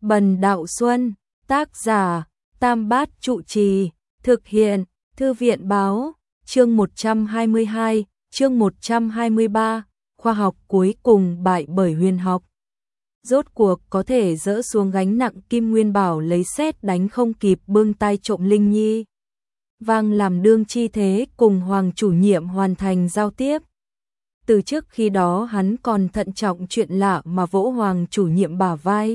Bần Đạo Xuân, tác giả, Tam Bát Trụ Trì, thực hiện, Thư viện báo, chương 122, chương 123, khoa học cuối cùng bại bởi huyền học. Rốt cuộc có thể dỡ xuống gánh nặng Kim Nguyên Bảo lấy sét đánh không kịp bưng tay trộm Linh Nhi. Vang làm đương chi thế cùng Hoàng chủ nhiệm hoàn thành giao tiếp. Từ trước khi đó hắn còn thận trọng chuyện lạ mà vỗ Hoàng chủ nhiệm bả vai.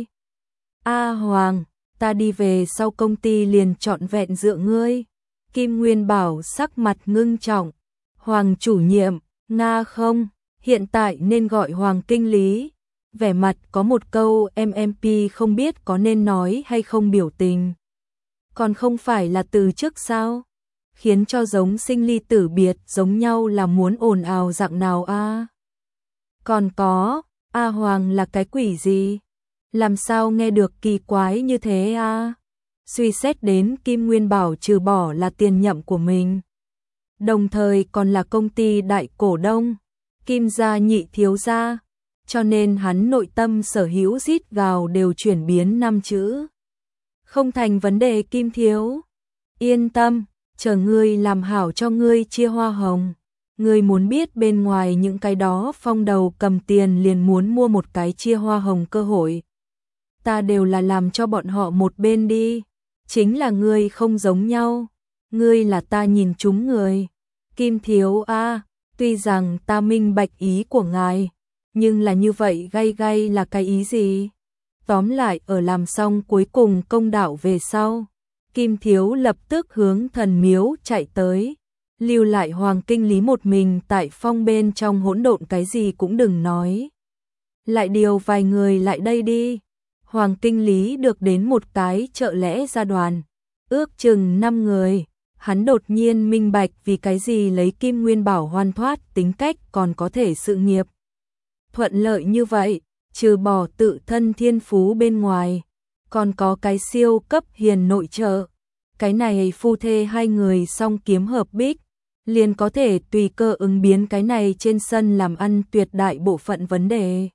A Hoàng, ta đi về sau công ty liền trọn vẹn dựa ngươi. Kim Nguyên Bảo sắc mặt ngưng trọng. Hoàng chủ nhiệm, Nga không, hiện tại nên gọi Hoàng kinh lý. Vẻ mặt có một câu MMP không biết có nên nói hay không biểu tình. Còn không phải là từ trước sao? Khiến cho giống sinh ly tử biệt giống nhau là muốn ồn ào dạng nào a? Còn có, A Hoàng là cái quỷ gì? Làm sao nghe được kỳ quái như thế a? Suy xét đến Kim Nguyên Bảo trừ bỏ là tiền nhậm của mình, đồng thời còn là công ty đại cổ đông, Kim gia nhị thiếu gia, cho nên hắn nội tâm sở hữu rít gào đều chuyển biến 5 chữ. Không thành vấn đề Kim thiếu. Yên tâm, chờ ngươi làm hảo cho ngươi chia hoa hồng. Ngươi muốn biết bên ngoài những cái đó phong đầu cầm tiền liền muốn mua một cái chia hoa hồng cơ hội. Ta đều là làm cho bọn họ một bên đi. Chính là ngươi không giống nhau. Ngươi là ta nhìn trúng người. Kim thiếu a, tuy rằng ta minh bạch ý của ngài, nhưng là như vậy gay gay là cái ý gì? Tóm lại ở làm xong cuối cùng công đạo về sau, Kim thiếu lập tức hướng thần miếu chạy tới, lưu lại Hoàng kinh lý một mình tại phong bên trong hỗn độn cái gì cũng đừng nói. Lại điều vài người lại đây đi. Hoàng kinh lý được đến một cái trợ lẽ ra đoàn, ước chừng 5 người. Hắn đột nhiên minh bạch vì cái gì lấy Kim Nguyên Bảo hoan thoát tính cách còn có thể sự nghiệp thuận lợi như vậy, trừ bỏ tự thân thiên phú bên ngoài, còn có cái siêu cấp hiền nội trợ. Cái này phu thê hai người song kiếm hợp bích, liền có thể tùy cơ ứng biến cái này trên sân làm ăn tuyệt đại bộ phận vấn đề.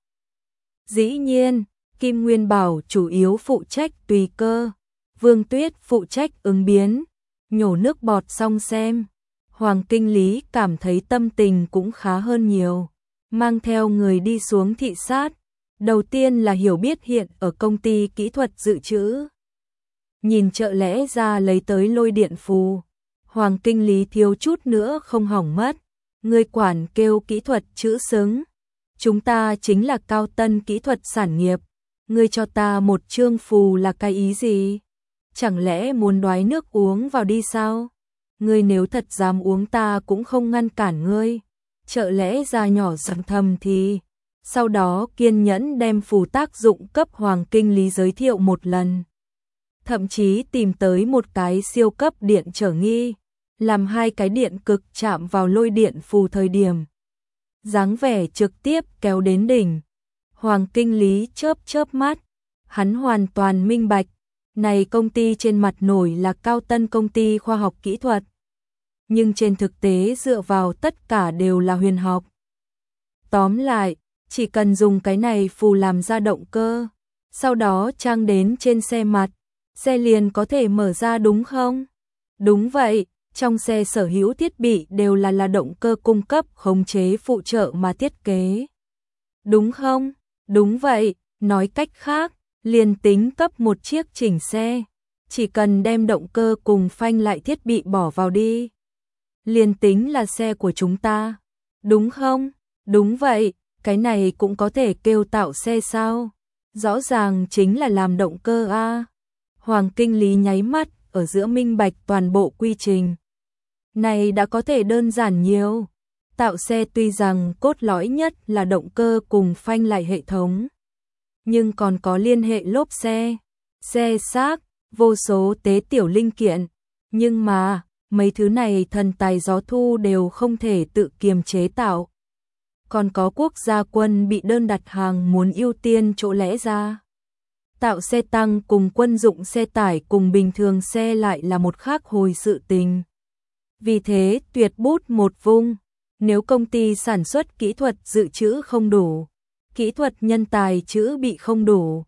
Dĩ nhiên, Kim Nguyên Bảo chủ yếu phụ trách tùy cơ, Vương Tuyết phụ trách ứng biến. Nhổ nước bọt xong xem, Hoàng kinh lý cảm thấy tâm tình cũng khá hơn nhiều, mang theo người đi xuống thị sát. Đầu tiên là hiểu biết hiện ở công ty kỹ thuật dự trữ. Nhìn trợ lẽ ra lấy tới lôi điện phù, Hoàng kinh lý thiếu chút nữa không hỏng mất. Người quản kêu kỹ thuật chữ xứng, chúng ta chính là cao tân kỹ thuật sản nghiệp. Ngươi cho ta một chương phù là cái ý gì? Chẳng lẽ muốn đoái nước uống vào đi sao? Ngươi nếu thật dám uống ta cũng không ngăn cản ngươi. Trợ lẽ ra nhỏ giọng thầm thì, sau đó kiên nhẫn đem phù tác dụng cấp Hoàng kinh lý giới thiệu một lần. Thậm chí tìm tới một cái siêu cấp điện trở nghi, làm hai cái điện cực chạm vào lôi điện phù thời điểm. Dáng vẻ trực tiếp kéo đến đỉnh. Hoàng kinh lý chớp chớp mắt, hắn hoàn toàn minh bạch. Này công ty trên mặt nổi là cao tân công ty khoa học kỹ thuật, nhưng trên thực tế dựa vào tất cả đều là huyền học. Tóm lại, chỉ cần dùng cái này phù làm ra động cơ, sau đó trang đến trên xe mặt, xe liền có thể mở ra đúng không? Đúng vậy, trong xe sở hữu thiết bị đều là động cơ cung cấp khống chế phụ trợ mà thiết kế. Đúng không? Đúng vậy, nói cách khác, liền tính cấp một chiếc chỉnh xe, chỉ cần đem động cơ cùng phanh lại thiết bị bỏ vào đi, liền tính là xe của chúng ta. Đúng không? Đúng vậy, cái này cũng có thể kêu tạo xe sao? Rõ ràng chính là làm động cơ a. Hoàng kinh lý nháy mắt ở giữa minh bạch toàn bộ quy trình. Này đã có thể đơn giản nhiều. Tạo xe tuy rằng cốt lõi nhất là động cơ cùng phanh lại hệ thống, nhưng còn có liên hệ lốp xe, xe xác, vô số tế tiểu linh kiện. Nhưng mà, mấy thứ này thần tài gió thu đều không thể tự kiềm chế tạo. Còn có quốc gia quân bị đơn đặt hàng muốn ưu tiên chỗ lẽ ra. Tạo xe tăng cùng quân dụng xe tải cùng bình thường xe lại là một khác hồi sự tình. Vì thế tuyệt bút một vung, nếu công ty sản xuất kỹ thuật dự trữ không đủ, kỹ thuật nhân tài chữ bị không đủ,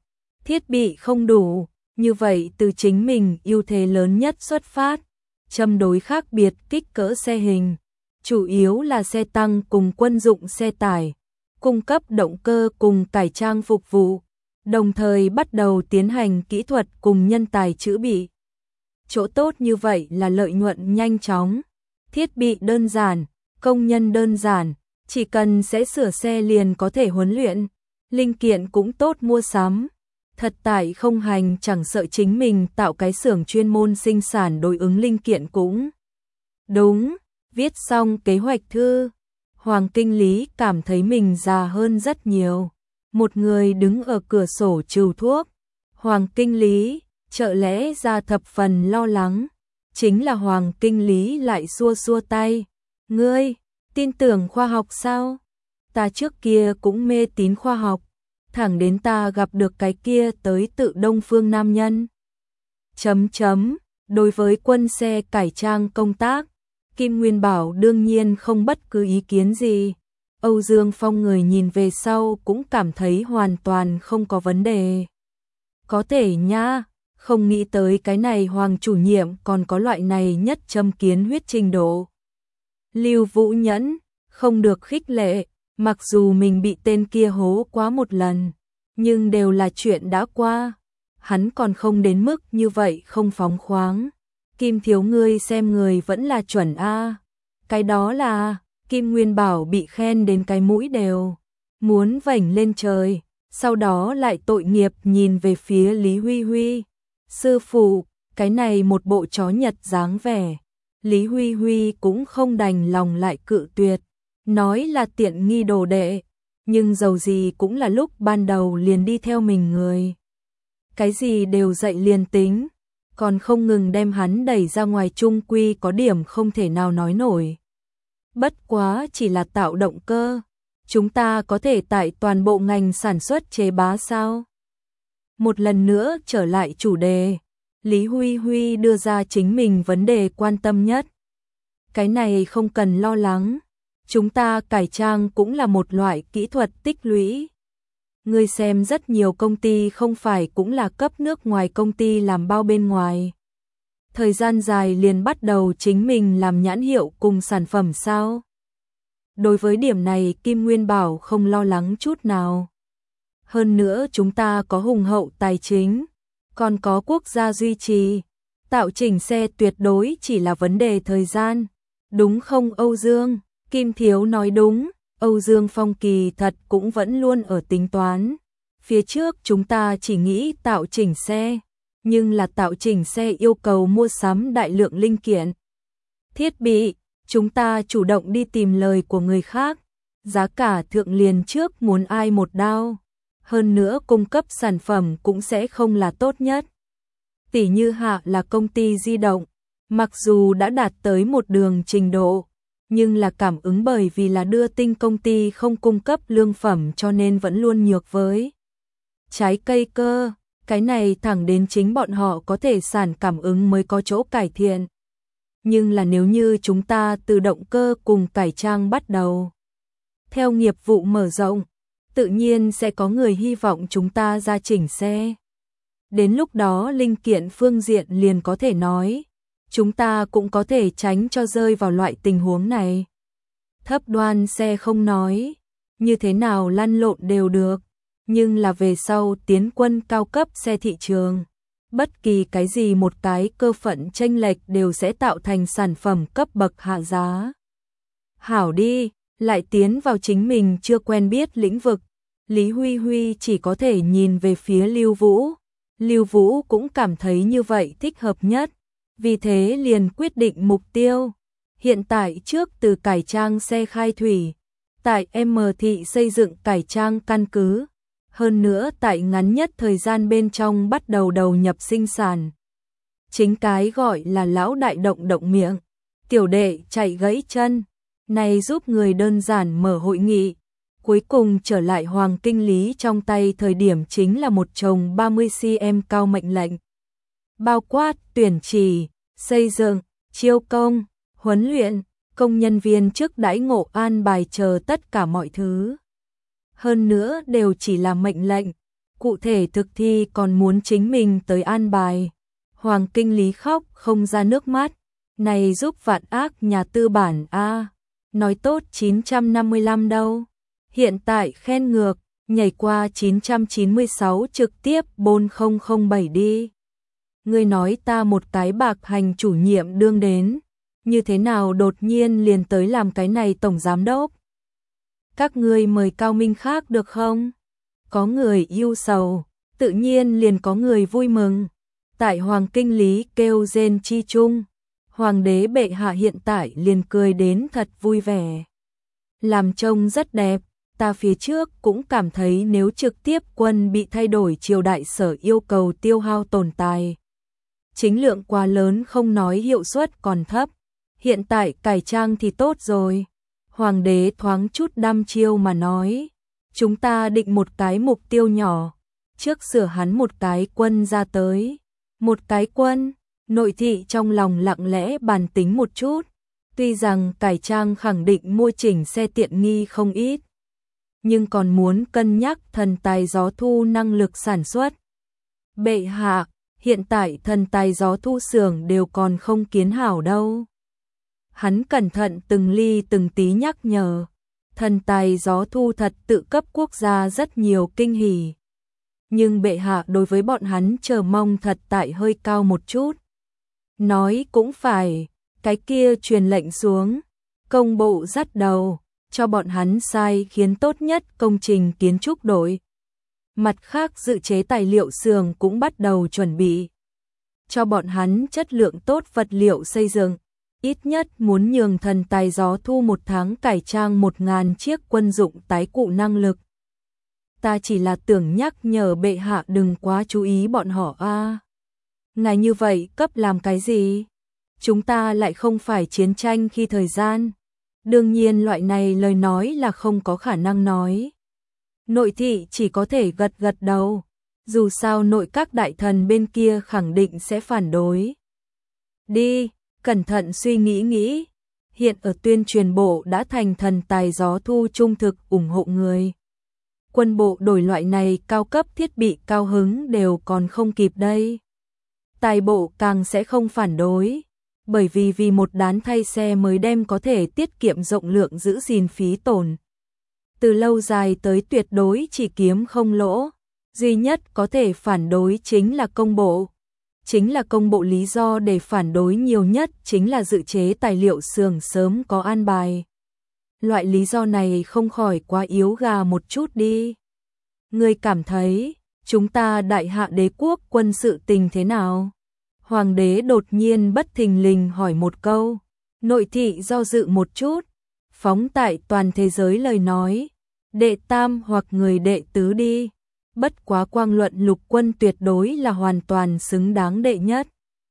thiết bị không đủ, như vậy từ chính mình ưu thế lớn nhất xuất phát, châm đối khác biệt kích cỡ xe hình, chủ yếu là xe tăng cùng quân dụng xe tải, cung cấp động cơ cùng cải trang phục vụ, đồng thời bắt đầu tiến hành kỹ thuật cùng nhân tài chữa bị. Chỗ tốt như vậy là lợi nhuận nhanh chóng, thiết bị đơn giản, công nhân đơn giản, chỉ cần sẽ sửa xe liền có thể huấn luyện, linh kiện cũng tốt mua sắm. Thật tại không hành chẳng sợ chính mình tạo cái xưởng chuyên môn sinh sản đối ứng linh kiện cũng. Đúng, viết xong kế hoạch thư, Hoàng kinh lý cảm thấy mình già hơn rất nhiều. Một người đứng ở cửa sổ trừu thuốc. Hoàng kinh lý, chợ lẽ ra thập phần lo lắng. Chính là Hoàng kinh lý lại xua xua tay. Ngươi, tin tưởng khoa học sao? Ta trước kia cũng mê tín khoa học. Thẳng đến ta gặp được cái kia tới tự Đông Phương nam nhân. Đối với quân xe cải trang công tác, Kim Nguyên Bảo đương nhiên không bất cứ ý kiến gì. Âu Dương Phong người nhìn về sau cũng cảm thấy hoàn toàn không có vấn đề. Có thể nha, không nghĩ tới cái này Hoàng chủ nhiệm còn có loại này nhất châm kiến huyết trình độ. Lưu Vũ Nhẫn, không được khích lệ, mặc dù mình bị tên kia hố quá một lần, nhưng đều là chuyện đã qua. Hắn còn không đến mức như vậy không phóng khoáng. Kim thiếu ngươi xem người vẫn là chuẩn a. Cái đó là, Kim Nguyên Bảo bị khen đến cái mũi đều muốn vểnh lên trời, sau đó lại tội nghiệp nhìn về phía Lý Huy Huy. Sư phụ, cái này một bộ chó Nhật dáng vẻ. Lý Huy Huy cũng không đành lòng lại cự tuyệt, nói là tiện nghi đồ đệ, nhưng dầu gì cũng là lúc ban đầu liền đi theo mình người. Cái gì đều dạy liền tính, còn không ngừng đem hắn đẩy ra ngoài, chung quy có điểm không thể nào nói nổi. Bất quá chỉ là tạo động cơ, chúng ta có thể tại toàn bộ ngành sản xuất chế bá sao? Một lần nữa trở lại chủ đề, Lý Huy Huy đưa ra chính mình vấn đề quan tâm nhất. Cái này không cần lo lắng, chúng ta cải trang cũng là một loại kỹ thuật tích lũy. Ngươi xem rất nhiều công ty không phải cũng là cấp nước ngoài công ty làm bao bên ngoài. Thời gian dài liền bắt đầu chính mình làm nhãn hiệu cùng sản phẩm sao? Đối với điểm này Kim Nguyên Bảo không lo lắng chút nào. Hơn nữa chúng ta có hùng hậu tài chính, còn có quốc gia duy trì. Tạo chỉnh xe tuyệt đối chỉ là vấn đề thời gian. Đúng không Âu Dương? Kim Thiếu nói đúng. Âu Dương Phong kỳ thật cũng vẫn luôn ở tính toán. Phía trước chúng ta chỉ nghĩ tạo chỉnh xe, nhưng là tạo chỉnh xe yêu cầu mua sắm đại lượng linh kiện. Thiết bị, chúng ta chủ động đi tìm lời của người khác, giá cả thượng liền trước muốn ai một đao. Hơn nữa cung cấp sản phẩm cũng sẽ không là tốt nhất. Tỷ như Hạ là công ty di động, mặc dù đã đạt tới một đường trình độ, nhưng là cảm ứng bởi vì là đưa tin công ty không cung cấp lương phẩm cho nên vẫn luôn nhược với trái cây cơ. Cái này thẳng đến chính bọn họ có thể sản cảm ứng mới có chỗ cải thiện. Nhưng là nếu như chúng ta từ động cơ cùng cải trang bắt đầu, theo nghiệp vụ mở rộng, tự nhiên sẽ có người hy vọng chúng ta ra chỉnh xe. Đến lúc đó linh kiện phương diện liền có thể nói, chúng ta cũng có thể tránh cho rơi vào loại tình huống này. Thấp đoan xe không nói, như thế nào lăn lộn đều được, nhưng là về sau tiến quân cao cấp xe thị trường, bất kỳ cái gì một cái cơ phận chênh lệch đều sẽ tạo thành sản phẩm cấp bậc hạ giá. Hảo đi, lại tiến vào chính mình chưa quen biết lĩnh vực. Lý Huy Huy chỉ có thể nhìn về phía Lưu Vũ. Lưu Vũ cũng cảm thấy như vậy thích hợp nhất, vì thế liền quyết định mục tiêu. Hiện tại trước từ cải trang xe khai thủy, tại M thị xây dựng cải trang căn cứ, hơn nữa tại ngắn nhất thời gian bên trong bắt đầu đầu nhập sinh sản. Chính cái gọi là lão đại động động miệng, tiểu đệ chạy gãy chân, này giúp người đơn giản mở hội nghị. Cuối cùng trở lại Hoàng kinh lý trong tay thời điểm chính là một chồng 30cm cao mệnh lệnh. Bao quát, tuyển chỉ, xây dựng, chiêu công, huấn luyện, công nhân viên trước đãi ngộ an bài chờ tất cả mọi thứ. Hơn nữa đều chỉ là mệnh lệnh. cụ thể thực thi còn muốn chính mình tới an bài. Hoàng Kinh Lý khóc không ra nước mắt, này giúp Vạn Ác nhà tư bản a, nói tốt 955 đâu, hiện tại khen ngược, nhảy qua 996 trực tiếp 4007 đi. Ngươi nói ta một cái bạc hành chủ nhiệm đương đến, như thế nào đột nhiên liền tới làm cái này tổng giám đốc? Các ngươi mời cao minh khác được không? Có người yêu sầu, tự nhiên liền có người vui mừng. Tại Hoàng Kinh Lý kêu rên chi chung, Hoàng đế bệ hạ hiện tại liền cười đến thật vui vẻ. Làm trông rất đẹp, ta phía trước cũng cảm thấy nếu trực tiếp quân bị thay đổi triều đại sở yêu cầu tiêu hao tồn tài. Chính lượng quá lớn không nói hiệu suất còn thấp, hiện tại cải trang thì tốt rồi. Hoàng đế thoáng chút đăm chiêu mà nói, chúng ta định một cái mục tiêu nhỏ, trước sửa hắn một cái quân ra tới. Một cái quân, nội thị trong lòng lặng lẽ bàn tính một chút, tuy rằng cải trang khẳng định mua chỉnh xe tiện nghi không ít, nhưng còn muốn cân nhắc thần tài gió thu năng lực sản xuất. Bệ hạ, hiện tại thần tài gió thu xưởng đều còn không kiến hảo đâu. Hắn cẩn thận từng ly từng tí nhắc nhở, thần tài gió thu thật tự cấp quốc gia rất nhiều kinh hỉ. Nhưng bệ hạ đối với bọn hắn chờ mong thật tại hơi cao một chút. Nói cũng phải, cái kia truyền lệnh xuống, công bộ dắt đầu, cho bọn hắn sai khiến tốt nhất công trình kiến trúc đổi. Mặt khác dự chế tài liệu xưởng cũng bắt đầu chuẩn bị. Cho bọn hắn chất lượng tốt vật liệu xây dựng, ít nhất muốn nhường thần tài gió thu một tháng cải trang 1000 chiếc quân dụng tái cụ năng lực. Ta chỉ là tưởng nhắc nhở bệ hạ đừng quá chú ý bọn họ a. Ngài như vậy cấp làm cái gì? Chúng ta lại không phải chiến tranh khi thời gian. Đương nhiên loại này lời nói là không có khả năng nói. Nội thị chỉ có thể gật gật đầu. Dù sao nội các đại thần bên kia khẳng định sẽ phản đối. Đi, cẩn thận suy nghĩ. Hiện ở tuyên truyền bộ đã thành thần tài gió thu trung thực ủng hộ người. Quân bộ đổi loại này cao cấp thiết bị cao hứng đều còn không kịp đây. Tài bộ càng sẽ không phản đối, bởi vì một đán thay xe mới đem có thể tiết kiệm rộng lượng giữ gìn phí tổn. Từ lâu dài tới tuyệt đối chỉ kiếm không lỗ, duy nhất có thể phản đối chính là công bộ. Chính là công bộ lý do để phản đối nhiều nhất chính là dự chế tài liệu xưởng sớm có an bài. Loại lý do này không khỏi quá yếu gà một chút đi. Ngươi cảm thấy, chúng ta đại hạ đế quốc quân sự tình thế nào? Hoàng đế đột nhiên bất thình lình hỏi một câu. Nội thị do dự một chút, phóng tại toàn thế giới lời nói. Đệ tam hoặc người đệ tứ đi. Bất quá quang luận lục quân tuyệt đối là hoàn toàn xứng đáng đệ nhất.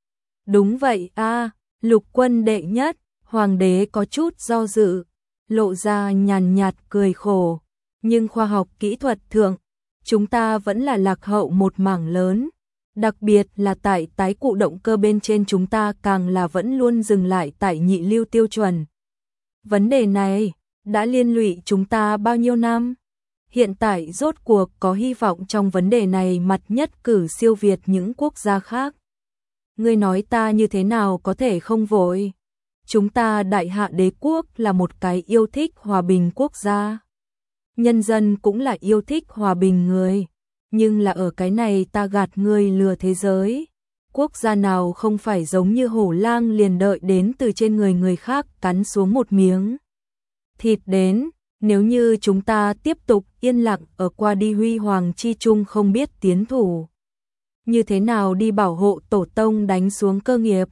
Đúng vậy a, lục quân đệ nhất. Hoàng đế có chút do dự, lộ ra nhàn nhạt cười khổ. Nhưng khoa học kỹ thuật thượng, chúng ta vẫn là lạc hậu một mảng lớn. Đặc biệt là tại tái cụ động cơ bên trên chúng ta càng là vẫn luôn dừng lại tại nhị lưu tiêu chuẩn. Vấn đề này đã liên lụy chúng ta bao nhiêu năm? Hiện tại rốt cuộc có hy vọng trong vấn đề này mặt nhất cử siêu việt những quốc gia khác. Ngươi nói ta như thế nào có thể không vội? Chúng ta đại hạ đế quốc là một cái yêu thích hòa bình quốc gia. Nhân dân cũng là yêu thích hòa bình người. Nhưng là ở cái này ta gạt ngươi lừa thế giới. Quốc gia nào không phải giống như hổ lang liền đợi đến từ trên người khác cắn xuống một miếng thịt đến. Nếu như chúng ta tiếp tục yên lặng ở qua đi huy hoàng chi chung không biết tiến thủ. Như thế nào đi bảo hộ tổ tông đánh xuống cơ nghiệp?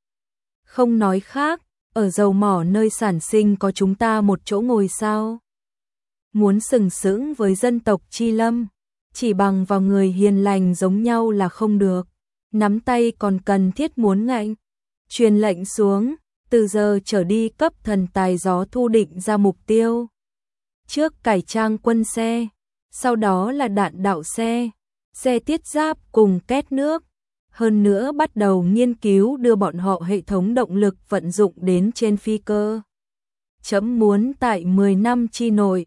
Không nói khác, ở dầu mỏ nơi sản sinh có chúng ta một chỗ ngồi sao? Muốn sừng sững với dân tộc chi lâm, chỉ bằng vào người hiền lành giống nhau là không được. Nắm tay còn cần thiết muốn ngạnh. Truyền lệnh xuống, từ giờ trở đi cấp thần tài gió thu định ra mục tiêu. Trước cải trang quân xe, sau đó là đạn đạo xe, xe thiết giáp cùng két nước. Hơn nữa bắt đầu nghiên cứu đưa bọn họ hệ thống động lực vận dụng đến trên phi cơ. Chấm muốn tại 10 năm chi nội,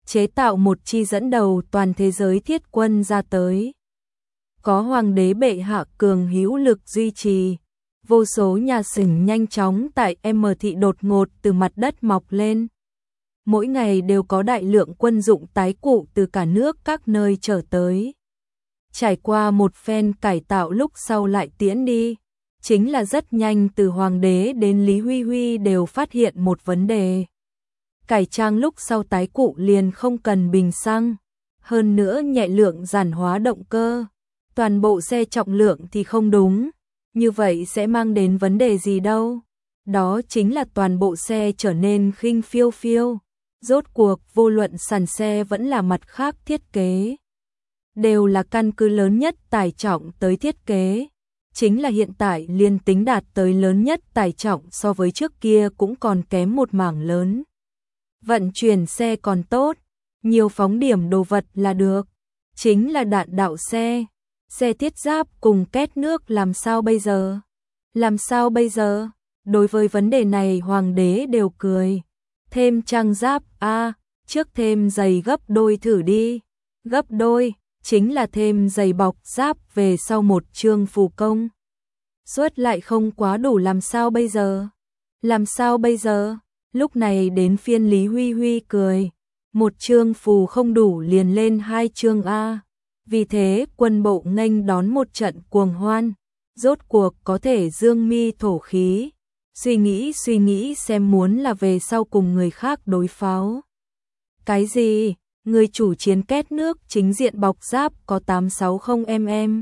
chế tạo một chi dẫn đầu toàn thế giới thiết quân ra tới. Có hoàng đế bệ hạ cường hữu lực duy trì, vô số nhà xưởng nhanh chóng tại M thị đột ngột từ mặt đất mọc lên. Mỗi ngày đều có đại lượng quân dụng tái cụ từ cả nước các nơi trở tới. Trải qua một phen cải tạo lúc sau lại tiễn đi, chính là rất nhanh từ hoàng đế đến Lý Huy Huy đều phát hiện một vấn đề. Cải trang lúc sau tái cụ liền không cần bình xăng, hơn nữa nhẹ lượng giản hóa động cơ, toàn bộ xe trọng lượng thì không đúng, như vậy sẽ mang đến vấn đề gì đâu. Đó chính là toàn bộ xe trở nên khinh phiêu phiêu, rốt cuộc vô luận sàn xe vẫn là mặt khác thiết kế. Đều là căn cứ lớn nhất tải trọng tới thiết kế, chính là hiện tại liên tính đạt tới lớn nhất tải trọng so với trước kia cũng còn kém một mảng lớn. Vận chuyển xe còn tốt, nhiều phóng điểm đồ vật là được, chính là đạn đạo xe, xe thiết giáp cùng két nước làm sao bây giờ? Làm sao bây giờ? Đối với vấn đề này hoàng đế đều cười, thêm trang giáp trước thêm giày gấp đôi thử đi, gấp đôi, chính là thêm giày bọc giáp về sau một chương phù công. Suất lại không quá đủ làm sao bây giờ? Làm sao bây giờ? Lúc này đến phiên Lý Huy Huy cười, một chương phù không đủ liền lên 2 chương A. Vì thế quân bộ nghênh đón một trận cuồng hoan, rốt cuộc có thể dương mi thổ khí, suy nghĩ xem muốn là về sau cùng người khác đối pháo. Cái gì? Người chủ chiến két nước chính diện bọc giáp có 860mm.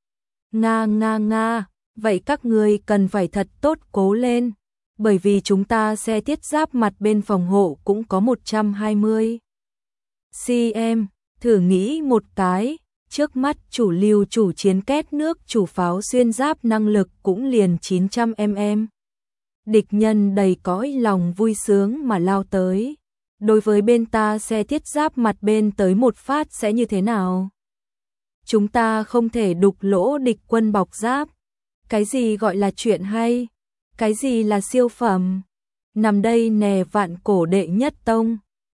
Nga, vậy các ngươi cần phải thật tốt cố lên, bởi vì chúng ta xe thiết giáp mặt bên phòng hộ cũng có 120 cm, thử nghĩ một cái, trước mắt chủ lưu chủ chiến két nước chủ pháo xuyên giáp năng lực cũng liền 900mm. Địch nhân đầy cõi lòng vui sướng mà lao tới. Đối với bên ta xe thiết giáp mặt bên tới một phát sẽ như thế nào? Chúng ta không thể đục lỗ địch quân bọc giáp. Cái gì gọi là chuyện hay? Cái gì là siêu phẩm? Nằm đây nè vạn cổ đệ nhất tông,